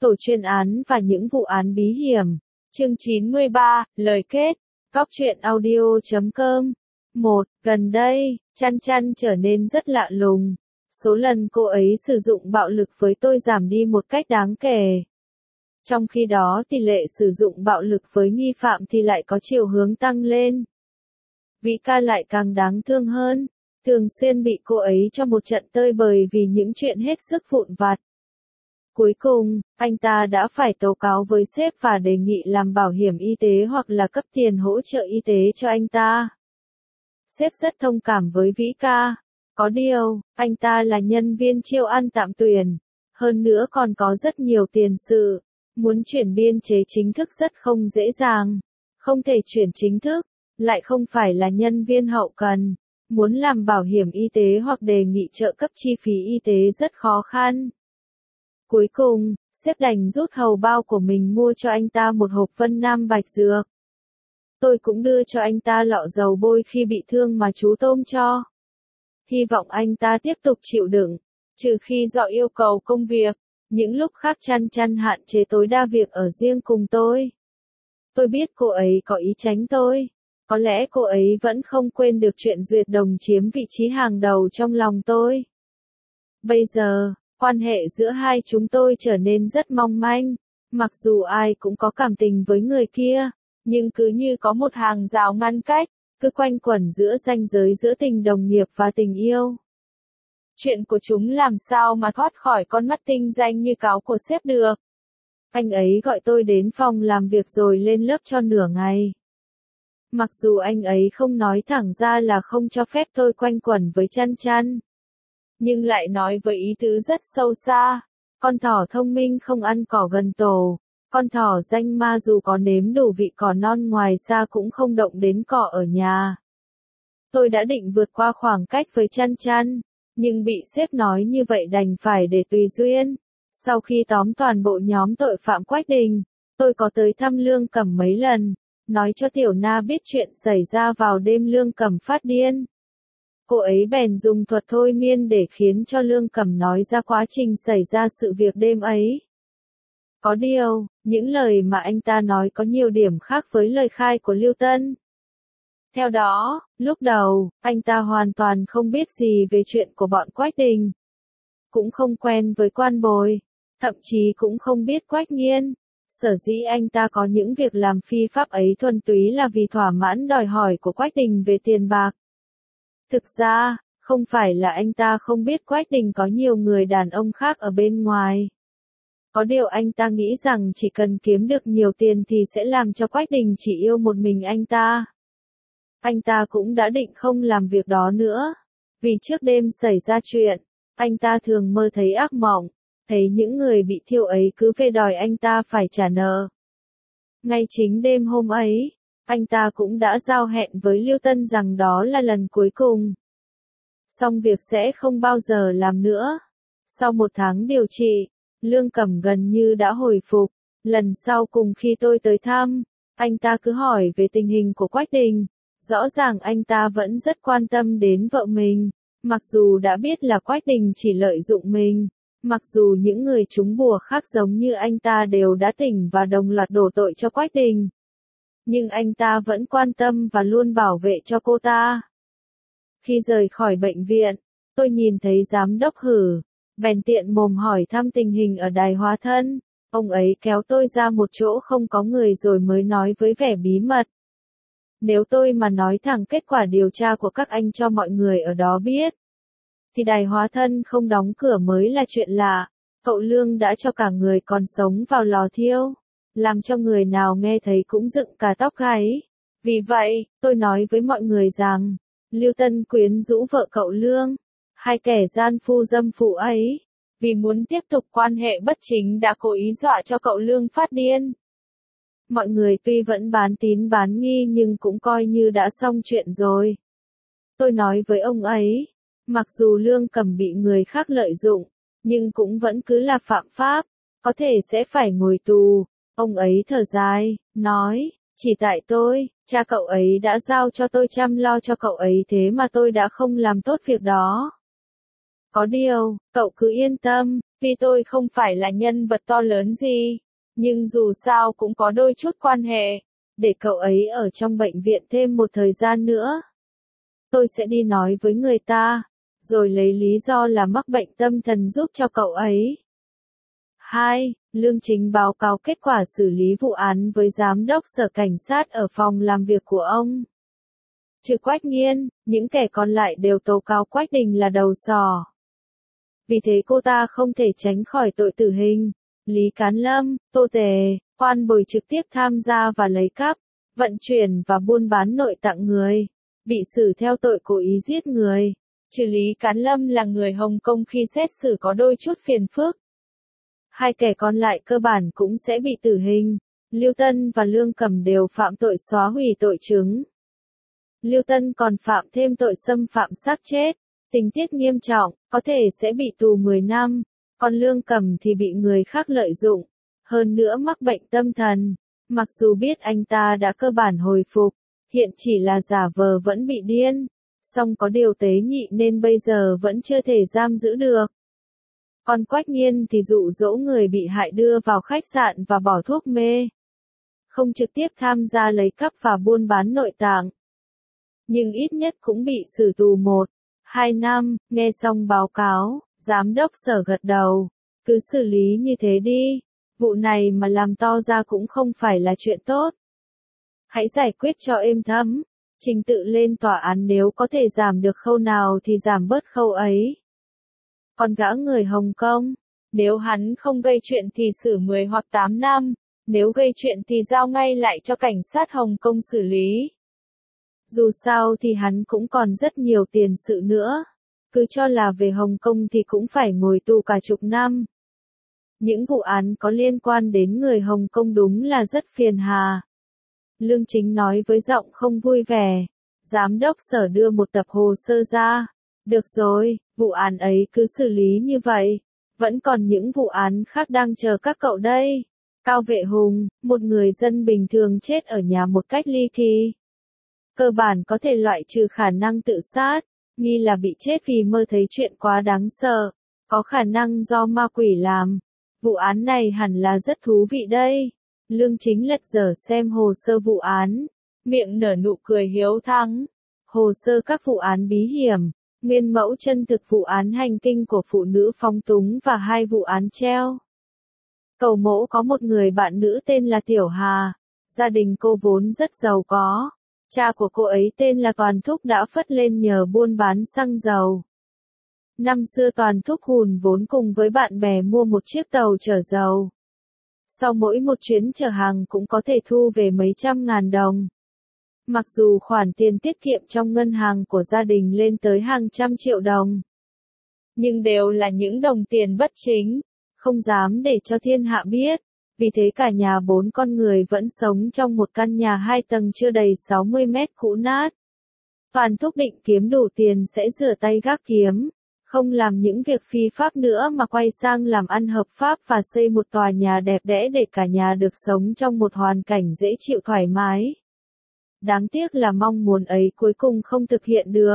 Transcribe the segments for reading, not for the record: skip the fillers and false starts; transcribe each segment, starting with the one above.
Tổ chuyên án và những vụ án bí hiểm. Chương 93, lời kết. Cóc truyện audio.com. 1. Gần đây, Chăn Chăn trở nên rất lạ lùng. Số lần cô ấy sử dụng bạo lực với tôi giảm đi một cách đáng kể. Trong khi đó tỷ lệ sử dụng bạo lực với nghi phạm thì lại có chiều hướng tăng lên. Vĩ ca lại càng đáng thương hơn, thường xuyên bị cô ấy cho một trận tơi bời vì những chuyện hết sức vụn vặt. Cuối cùng, anh ta đã phải tố cáo với sếp và đề nghị làm bảo hiểm y tế hoặc là cấp tiền hỗ trợ y tế cho anh ta. Sếp rất thông cảm với Vĩ ca. Có điều, anh ta là nhân viên chiêu ăn tạm tuyển. Hơn nữa còn có rất nhiều tiền sự. Muốn chuyển biên chế chính thức rất không dễ dàng. Không thể chuyển chính thức, lại không phải là nhân viên hậu cần. Muốn làm bảo hiểm y tế hoặc đề nghị trợ cấp chi phí y tế rất khó khăn. Cuối cùng, sếp đành rút hầu bao của mình mua cho anh ta một hộp Vân Nam Bạch Dược. Tôi cũng đưa cho anh ta lọ dầu bôi khi bị thương mà chú Tôm cho. Hy vọng anh ta tiếp tục chịu đựng, trừ khi do yêu cầu công việc. Những lúc khác Chăn Chăn hạn chế tối đa việc ở riêng cùng tôi. Tôi biết cô ấy có ý tránh tôi. Có lẽ cô ấy vẫn không quên được chuyện Duyệt Đồng chiếm vị trí hàng đầu trong lòng tôi. Bây giờ, quan hệ giữa hai chúng tôi trở nên rất mong manh. Mặc dù ai cũng có cảm tình với người kia, nhưng cứ như có một hàng rào ngăn cách, cứ quanh quẩn giữa ranh giới giữa tình đồng nghiệp và tình yêu. Chuyện của chúng làm sao mà thoát khỏi con mắt tinh danh như cáo của sếp được. Anh ấy gọi tôi đến phòng làm việc rồi lên lớp cho nửa ngày. Mặc dù anh ấy không nói thẳng ra là không cho phép tôi quanh quẩn với Chăn Chăn, nhưng lại nói với ý tứ rất sâu xa. Con thỏ thông minh không ăn cỏ gần tổ. Con thỏ danh ma dù có nếm đủ vị cỏ non ngoài xa cũng không động đến cỏ ở nhà. Tôi đã định vượt qua khoảng cách với Chăn Chăn, nhưng bị sếp nói như vậy đành phải để tùy duyên. Sau khi tóm toàn bộ nhóm tội phạm Quách Đình, tôi có tới thăm Lương Cẩm mấy lần, nói cho Tiểu Na biết chuyện xảy ra vào đêm Lương Cẩm phát điên. Cô ấy bèn dùng thuật thôi miên để khiến cho Lương Cẩm nói ra quá trình xảy ra sự việc đêm ấy. Có điều, những lời mà anh ta nói có nhiều điểm khác với lời khai của Lưu Tân. Theo đó, lúc đầu, anh ta hoàn toàn không biết gì về chuyện của bọn Quách Đình. Cũng không quen với Quan Bồi, thậm chí cũng không biết Quách Nghiên. Sở dĩ anh ta có những việc làm phi pháp ấy thuần túy là vì thỏa mãn đòi hỏi của Quách Đình về tiền bạc. Thực ra, không phải là anh ta không biết Quách Đình có nhiều người đàn ông khác ở bên ngoài. Có điều anh ta nghĩ rằng chỉ cần kiếm được nhiều tiền thì sẽ làm cho Quách Đình chỉ yêu một mình anh ta. Anh ta cũng đã định không làm việc đó nữa. Vì trước đêm xảy ra chuyện, anh ta thường mơ thấy ác mộng, thấy những người bị thiêu ấy cứ về đòi anh ta phải trả nợ. Ngay chính đêm hôm ấy, anh ta cũng đã giao hẹn với Lưu Tân rằng đó là lần cuối cùng. Xong việc sẽ không bao giờ làm nữa. Sau một tháng điều trị, Lương Cẩm gần như đã hồi phục. Lần sau cùng khi tôi tới thăm, anh ta cứ hỏi về tình hình của Quách Đình. Rõ ràng anh ta vẫn rất quan tâm đến vợ mình. Mặc dù đã biết là Quách Đình chỉ lợi dụng mình. Mặc dù những người trúng bùa khác giống như anh ta đều đã tỉnh và đồng loạt đổ tội cho Quách Đình. Nhưng anh ta vẫn quan tâm và luôn bảo vệ cho cô ta. Khi rời khỏi bệnh viện, tôi nhìn thấy giám đốc Hử, bèn tiện mồm hỏi thăm tình hình ở đài hóa thân. Ông ấy kéo tôi ra một chỗ không có người rồi mới nói với vẻ bí mật. Nếu tôi mà nói thẳng kết quả điều tra của các anh cho mọi người ở đó biết, thì đài hóa thân không đóng cửa mới là chuyện lạ. Cậu Lương đã cho cả người còn sống vào lò thiêu, làm cho người nào nghe thấy cũng dựng cả tóc gáy. Vì vậy, tôi nói với mọi người rằng, Lưu Tân quyến rũ vợ cậu Lương, hai kẻ gian phu dâm phụ ấy, vì muốn tiếp tục quan hệ bất chính đã cố ý dọa cho cậu Lương phát điên. Mọi người tuy vẫn bán tín bán nghi nhưng cũng coi như đã xong chuyện rồi. Tôi nói với ông ấy, mặc dù Lương Cẩm bị người khác lợi dụng, nhưng cũng vẫn cứ là phạm pháp, có thể sẽ phải ngồi tù. Ông ấy thở dài, nói, chỉ tại tôi, cha cậu ấy đã giao cho tôi chăm lo cho cậu ấy thế mà tôi đã không làm tốt việc đó. Có điều, cậu cứ yên tâm, Vì tôi không phải là nhân vật to lớn gì, nhưng dù sao cũng có đôi chút quan hệ, để cậu ấy ở trong bệnh viện thêm một thời gian nữa. Tôi sẽ đi nói với người ta, rồi lấy lý do là mắc bệnh tâm thần giúp cho cậu ấy. 2. Lương Chính báo cáo kết quả xử lý vụ án với giám đốc sở cảnh sát ở phòng làm việc của ông. Trừ Quách Nghiên, những kẻ còn lại đều tố cáo Quách Đình là đầu sỏ. Vì thế cô ta không thể tránh khỏi tội tử hình. Lý Cán Lâm, Tô Tề, Oan Bồi trực tiếp tham gia và lấy cắp, vận chuyển và buôn bán nội tạng người, bị xử theo tội cố ý giết người. Trừ Lý Cán Lâm là người Hồng Kông khi xét xử có đôi chút phiền phức. Hai kẻ còn lại cơ bản cũng sẽ bị tử hình. Lưu Tân và Lương Cẩm đều phạm tội xóa hủy tội chứng. Lưu Tân còn phạm thêm tội xâm phạm xác chết, tình tiết nghiêm trọng, có thể sẽ bị tù 10 năm, còn Lương Cẩm thì bị người khác lợi dụng, hơn nữa mắc bệnh tâm thần. Mặc dù biết anh ta đã cơ bản hồi phục, hiện chỉ là giả vờ vẫn bị điên, song có điều tế nhị nên bây giờ vẫn chưa thể giam giữ được. Còn Quách Nghiên thì dụ dỗ người bị hại đưa vào khách sạn và bỏ thuốc mê. Không trực tiếp tham gia lấy cắp và buôn bán nội tạng, nhưng ít nhất cũng bị xử tù 1-2 năm. Nghe xong báo cáo, giám đốc sở gật đầu. Cứ xử lý như thế đi. Vụ này mà làm to ra cũng không phải là chuyện tốt. Hãy giải quyết cho êm thấm. Trình tự lên tòa án nếu có thể giảm được khâu nào thì giảm bớt khâu ấy. Còn gã người Hồng Kông, nếu hắn không gây chuyện thì xử 10 hoặc 8 năm, nếu gây chuyện thì giao ngay lại cho cảnh sát Hồng Kông xử lý. Dù sao thì hắn cũng còn rất nhiều tiền sự nữa. Cứ cho là về Hồng Kông thì cũng phải ngồi tù cả chục năm. Những vụ án có liên quan đến người Hồng Kông đúng là rất phiền hà. Lương Chính nói với giọng không vui vẻ. Giám đốc sở đưa một tập hồ sơ ra. Được rồi, vụ án ấy cứ xử lý như vậy. Vẫn còn những vụ án khác đang chờ các cậu đây. Cao Vệ Hùng, một người dân bình thường chết ở nhà một cách ly kỳ. Cơ bản có thể loại trừ khả năng tự sát, nghi là bị chết vì mơ thấy chuyện quá đáng sợ, có khả năng do ma quỷ làm. Vụ án này hẳn là rất thú vị đây. Lương Chính lật dở xem hồ sơ vụ án, miệng nở nụ cười hiếu thắng. Hồ sơ các vụ án bí hiểm, nguyên mẫu chân thực vụ án hành kinh của phụ nữ phóng túng và 2 vụ án treo. Cầu Mỗ có một người bạn nữ tên là Tiểu Hà, gia đình cô vốn rất giàu có. Cha của cô ấy tên là Toàn Thúc đã phất lên nhờ buôn bán xăng dầu. Năm xưa Toàn Thúc hùn vốn cùng với bạn bè mua một chiếc tàu chở dầu. Sau mỗi một chuyến chở hàng cũng có thể thu về mấy trăm ngàn đồng. Mặc dù khoản tiền tiết kiệm trong ngân hàng của gia đình lên tới hàng trăm triệu đồng, nhưng đều là những đồng tiền bất chính, không dám để cho thiên hạ biết. Vì thế cả nhà 4 con người vẫn sống trong một căn nhà 2 tầng chưa đầy 60 mét cũ nát. Toàn Thúc định kiếm đủ tiền sẽ rửa tay gác kiếm, không làm những việc phi pháp nữa mà quay sang làm ăn hợp pháp và xây một tòa nhà đẹp đẽ để cả nhà được sống trong một hoàn cảnh dễ chịu thoải mái. Đáng tiếc là mong muốn ấy cuối cùng không thực hiện được.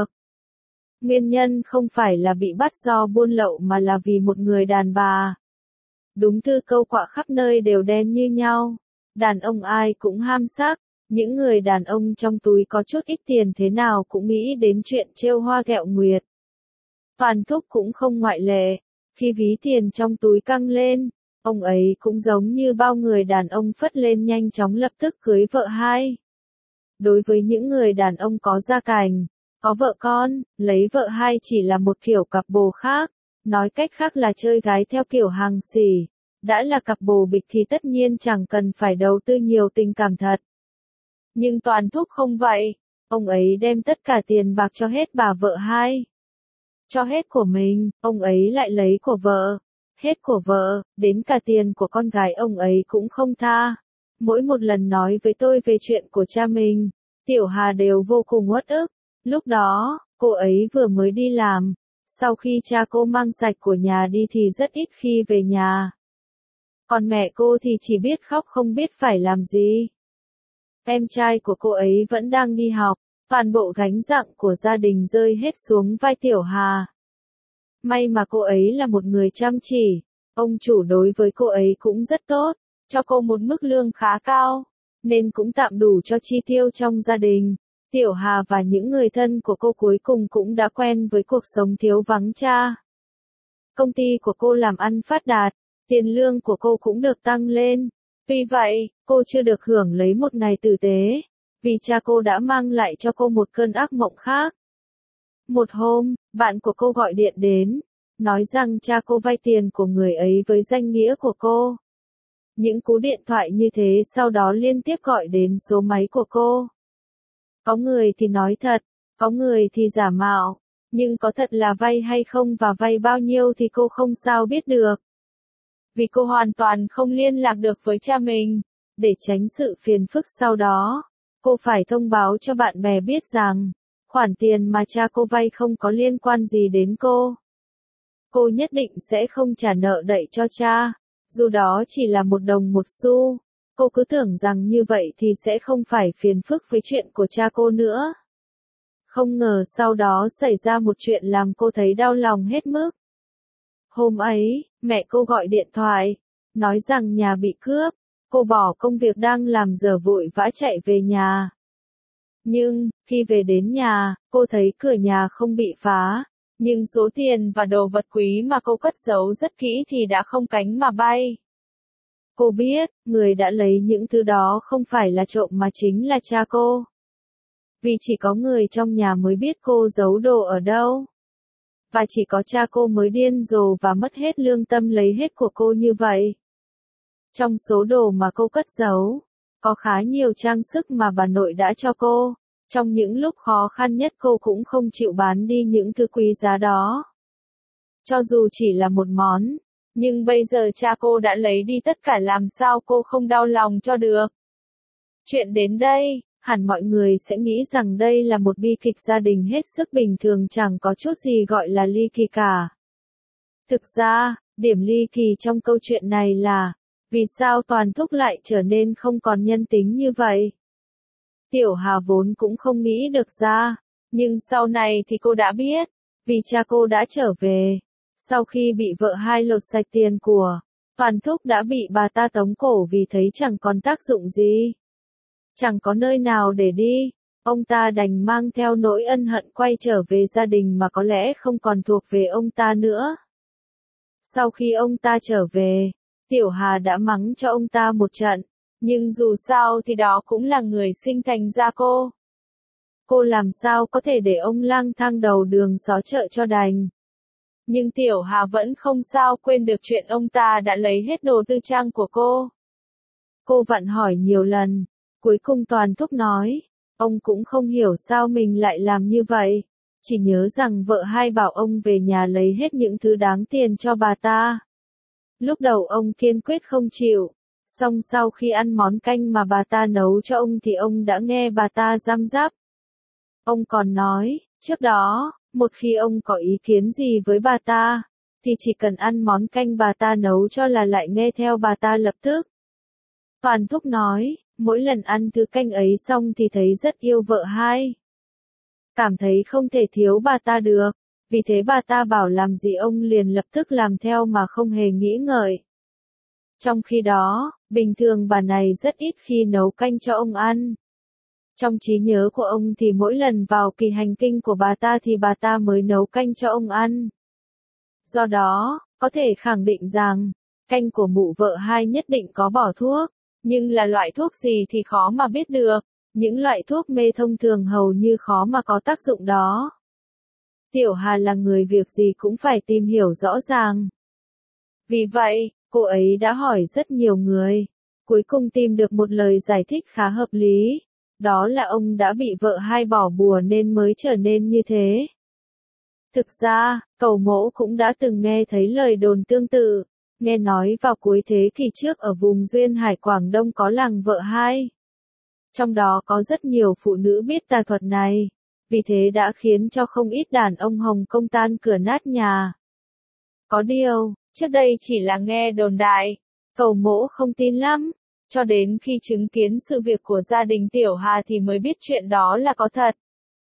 Nguyên nhân không phải là bị bắt do buôn lậu mà là vì một người đàn bà. Đúng thư câu quạ khắp nơi đều đen như nhau. Đàn ông ai cũng ham sắc. Những người đàn ông trong túi có chút ít tiền thế nào cũng nghĩ đến chuyện trêu hoa ghẹo nguyệt. Toàn Thúc cũng không ngoại lệ. Khi ví tiền trong túi căng lên, ông ấy cũng giống như bao người đàn ông phất lên nhanh chóng lập tức cưới vợ 2. Đối với những người đàn ông có gia cảnh, có vợ con, lấy vợ 2 chỉ là một kiểu cặp bồ khác. Nói cách khác là chơi gái theo kiểu hàng xỉ. Đã là cặp bồ bịch thì tất nhiên chẳng cần phải đầu tư nhiều tình cảm thật. Nhưng Toàn Thúc không vậy. Ông ấy đem tất cả tiền bạc cho hết bà vợ 2. Cho hết của mình, ông ấy lại lấy của vợ. Hết của vợ, đến cả tiền của con gái ông ấy cũng không tha. Mỗi một lần nói với tôi về chuyện của cha mình, Tiểu Hà đều vô cùng uất ức. Lúc đó, cô ấy vừa mới đi làm. Sau khi cha cô mang sạch của nhà đi thì rất ít khi về nhà. Còn mẹ cô thì chỉ biết khóc không biết phải làm gì. Em trai của cô ấy vẫn đang đi học, toàn bộ gánh nặng của gia đình rơi hết xuống vai Tiểu Hà. May mà cô ấy là một người chăm chỉ, Ông chủ đối với cô ấy cũng rất tốt, cho cô một mức lương khá cao, nên cũng tạm đủ cho chi tiêu trong gia đình. Tiểu Hà và những người thân của cô cuối cùng cũng đã quen với cuộc sống thiếu vắng cha. Công ty của cô làm ăn phát đạt, tiền lương của cô cũng được tăng lên. Vì vậy, cô chưa được hưởng lấy một ngày tử tế, vì cha cô đã mang lại cho cô một cơn ác mộng khác. Một hôm, bạn của cô gọi điện đến, nói rằng cha cô vay tiền của người ấy với danh nghĩa của cô. Những cú điện thoại như thế sau đó liên tiếp gọi đến số máy của cô. Có người thì nói thật, có người thì giả mạo, nhưng có thật là vay hay không và vay bao nhiêu thì cô không sao biết được. Vì cô hoàn toàn không liên lạc được với cha mình, để tránh sự phiền phức sau đó, cô phải thông báo cho bạn bè biết rằng, khoản tiền mà cha cô vay không có liên quan gì đến cô. Cô nhất định sẽ không trả nợ đậy cho cha, dù đó chỉ là một đồng một xu. Cô cứ tưởng rằng như vậy thì sẽ không phải phiền phức với chuyện của cha cô nữa. Không ngờ sau đó xảy ra một chuyện làm cô thấy đau lòng hết mức. Hôm ấy, mẹ cô gọi điện thoại, nói rằng nhà bị cướp, cô bỏ công việc đang làm giờ vội vã chạy về nhà. Nhưng, khi về đến nhà, cô thấy cửa nhà không bị phá, nhưng số tiền và đồ vật quý mà cô cất giấu rất kỹ thì đã không cánh mà bay. Cô biết, người đã lấy những thứ đó không phải là trộm mà chính là cha cô. Vì chỉ có người trong nhà mới biết cô giấu đồ ở đâu. Và chỉ có cha cô mới điên rồ và mất hết lương tâm lấy hết của cô như vậy. Trong số đồ mà cô cất giấu, có khá nhiều trang sức mà bà nội đã cho cô. Trong những lúc khó khăn nhất cô cũng không chịu bán đi những thứ quý giá đó. Cho dù chỉ là một món, nhưng bây giờ cha cô đã lấy đi tất cả, làm sao cô không đau lòng cho được. Chuyện đến đây, hẳn mọi người sẽ nghĩ rằng đây là một bi kịch gia đình hết sức bình thường, chẳng có chút gì gọi là ly kỳ cả. Thực ra, điểm ly kỳ trong câu chuyện này là, vì sao Toàn Thúc lại trở nên không còn nhân tính như vậy? Tiểu Hà vốn cũng không nghĩ được ra, nhưng sau này thì cô đã biết, vì cha cô đã trở về. Sau khi bị vợ hai lột sạch tiền của, Toàn Thúc đã bị bà ta tống cổ vì thấy chẳng còn tác dụng gì. Chẳng có nơi nào để đi, ông ta đành mang theo nỗi ân hận quay trở về gia đình mà có lẽ không còn thuộc về ông ta nữa. Sau khi ông ta trở về, Tiểu Hà đã mắng cho ông ta một trận, nhưng dù sao thì đó cũng là người sinh thành ra cô. Cô làm sao có thể để ông lang thang đầu đường xó chợ cho đành. Nhưng Tiểu Hà vẫn không sao quên được chuyện ông ta đã lấy hết đồ tư trang của cô. Cô vặn hỏi nhiều lần, cuối cùng Toàn Thúc nói, ông cũng không hiểu sao mình lại làm như vậy, chỉ nhớ rằng vợ hai bảo ông về nhà lấy hết những thứ đáng tiền cho bà ta. Lúc đầu ông kiên quyết không chịu, song sau khi ăn món canh mà bà ta nấu cho ông thì ông đã nghe bà ta giam giáp. Ông còn nói, trước đó, một khi ông có ý kiến gì với bà ta, thì chỉ cần ăn món canh bà ta nấu cho là lại nghe theo bà ta lập tức. Toàn Thúc nói, mỗi lần ăn thứ canh ấy xong thì thấy rất yêu vợ hai. Cảm thấy không thể thiếu bà ta được, vì thế bà ta bảo làm gì ông liền lập tức làm theo mà không hề nghĩ ngợi. Trong khi đó, bình thường bà này rất ít khi nấu canh cho ông ăn. Trong trí nhớ của ông thì mỗi lần vào kỳ hành kinh của bà ta thì bà ta mới nấu canh cho ông ăn. Do đó, có thể khẳng định rằng, canh của mụ vợ hai nhất định có bỏ thuốc, nhưng là loại thuốc gì thì khó mà biết được, những loại thuốc mê thông thường hầu như khó mà có tác dụng đó. Tiểu Hà là người việc gì cũng phải tìm hiểu rõ ràng. Vì vậy, cô ấy đã hỏi rất nhiều người, cuối cùng tìm được một lời giải thích khá hợp lý. Đó là ông đã bị vợ hai bỏ bùa nên mới trở nên như thế. Thực ra, Cẩu Mỗ cũng đã từng nghe thấy lời đồn tương tự, nghe nói vào cuối thế kỷ trước ở vùng Duyên Hải Quảng Đông có làng vợ hai. Trong đó có rất nhiều phụ nữ biết tà thuật này, vì thế đã khiến cho không ít đàn ông Hồng Kông tan cửa nát nhà. Có điều, trước đây chỉ là nghe đồn đại, Cẩu Mỗ không tin lắm. Cho đến khi chứng kiến sự việc của gia đình Tiểu Hà thì mới biết chuyện đó là có thật.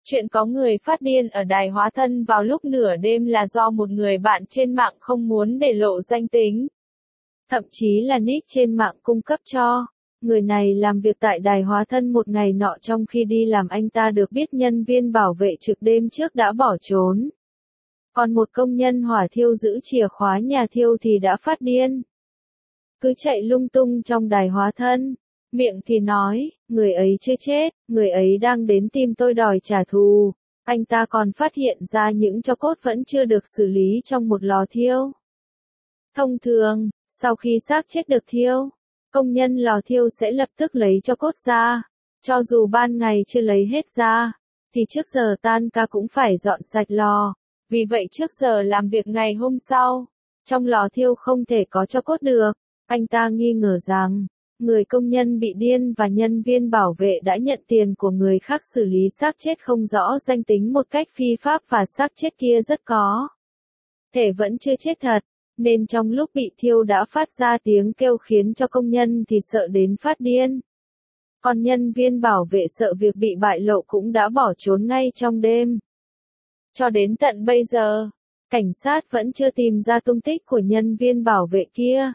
Chuyện có người phát điên ở đài hóa thân vào lúc nửa đêm là do một người bạn trên mạng không muốn để lộ danh tính. Thậm chí là nick trên mạng cung cấp cho. Người này làm việc tại đài hóa thân một ngày nọ, trong khi đi làm anh ta được biết nhân viên bảo vệ trực đêm trước đã bỏ trốn. Còn một công nhân hỏa thiêu giữ chìa khóa nhà thiêu thì đã phát điên. Cứ chạy lung tung trong đài hóa thân. Miệng thì nói, người ấy chưa chết, người ấy đang đến tìm tôi đòi trả thù. Anh ta còn phát hiện ra những tro cốt vẫn chưa được xử lý trong một lò thiêu. Thông thường, sau khi xác chết được thiêu, công nhân lò thiêu sẽ lập tức lấy tro cốt ra. Cho dù ban ngày chưa lấy hết ra, thì trước giờ tan ca cũng phải dọn sạch lò. Vì vậy trước giờ làm việc ngày hôm sau, trong lò thiêu không thể có tro cốt được. Anh ta nghi ngờ rằng, người công nhân bị điên và nhân viên bảo vệ đã nhận tiền của người khác xử lý xác chết không rõ danh tính một cách phi pháp, và xác chết kia rất có thể vẫn chưa chết thật, nên trong lúc bị thiêu đã phát ra tiếng kêu khiến cho công nhân thì sợ đến phát điên. Còn nhân viên bảo vệ sợ việc bị bại lộ cũng đã bỏ trốn ngay trong đêm. Cho đến tận bây giờ, cảnh sát vẫn chưa tìm ra tung tích của nhân viên bảo vệ kia.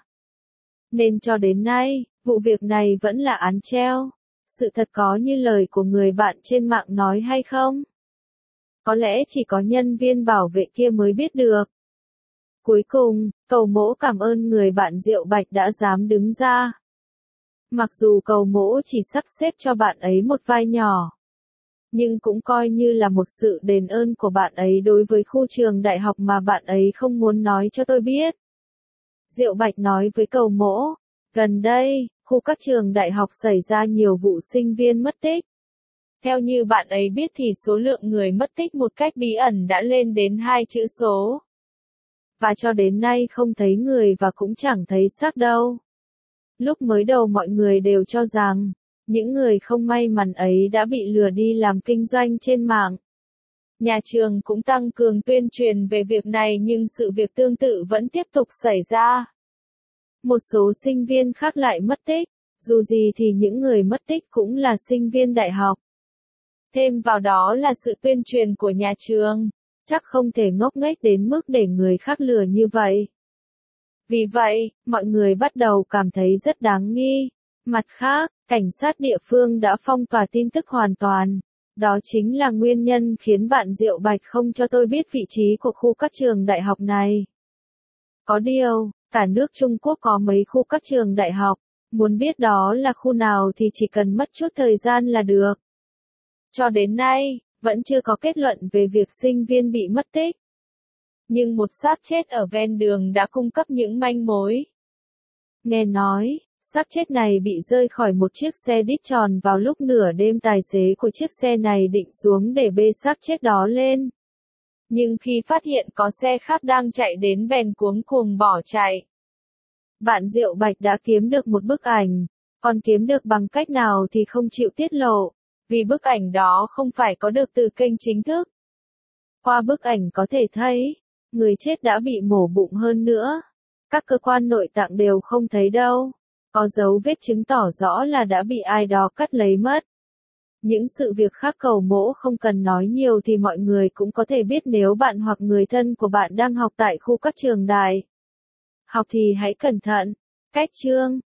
Nên cho đến nay, vụ việc này vẫn là án treo. Sự thật có như lời của người bạn trên mạng nói hay không? Có lẽ chỉ có nhân viên bảo vệ kia mới biết được. Cuối cùng, Cầu Mỗ cảm ơn người bạn Diệu Bạch đã dám đứng ra. Mặc dù Cầu Mỗ chỉ sắp xếp cho bạn ấy một vai nhỏ, nhưng cũng coi như là một sự đền ơn của bạn ấy đối với khu trường đại học mà bạn ấy không muốn nói cho tôi biết. Diệu Bạch nói với Cầu Mỗ, gần đây, khu các trường đại học xảy ra nhiều vụ sinh viên mất tích. Theo như bạn ấy biết thì số lượng người mất tích một cách bí ẩn đã lên đến 2 chữ số. Và cho đến nay không thấy người và cũng chẳng thấy xác đâu. Lúc mới đầu mọi người đều cho rằng, những người không may mắn ấy đã bị lừa đi làm kinh doanh trên mạng. Nhà trường cũng tăng cường tuyên truyền về việc này, nhưng sự việc tương tự vẫn tiếp tục xảy ra. Một số sinh viên khác lại mất tích, dù gì thì những người mất tích cũng là sinh viên đại học. Thêm vào đó là sự tuyên truyền của nhà trường, chắc không thể ngốc nghếch đến mức để người khác lừa như vậy. Vì vậy, mọi người bắt đầu cảm thấy rất đáng nghi. Mặt khác, cảnh sát địa phương đã phong tỏa tin tức hoàn toàn. Đó chính là nguyên nhân khiến bạn Diệu Bạch không cho tôi biết vị trí của khu các trường đại học này. Có điều, cả nước Trung Quốc có mấy khu các trường đại học, muốn biết đó là khu nào thì chỉ cần mất chút thời gian là được. Cho đến nay, vẫn chưa có kết luận về việc sinh viên bị mất tích. Nhưng một xác chết ở ven đường đã cung cấp những manh mối. Nghe nói, xác chết này bị rơi khỏi một chiếc xe đít tròn vào lúc nửa đêm, tài xế của chiếc xe này định xuống để bê xác chết đó lên. Nhưng khi phát hiện có xe khác đang chạy đến bèn cuống cuồng bỏ chạy. Bạn Diệu Bạch đã kiếm được một bức ảnh, còn kiếm được bằng cách nào thì không chịu tiết lộ, vì bức ảnh đó không phải có được từ kênh chính thức. Qua bức ảnh có thể thấy, người chết đã bị mổ bụng, hơn nữa các cơ quan nội tạng đều không thấy đâu. Có dấu vết chứng tỏ rõ là đã bị ai đó cắt lấy mất. Những sự việc khác Cầu Mỗ không cần nói nhiều thì mọi người cũng có thể biết, nếu bạn hoặc người thân của bạn đang học tại khu các trường đại học thì hãy cẩn thận. Cách chương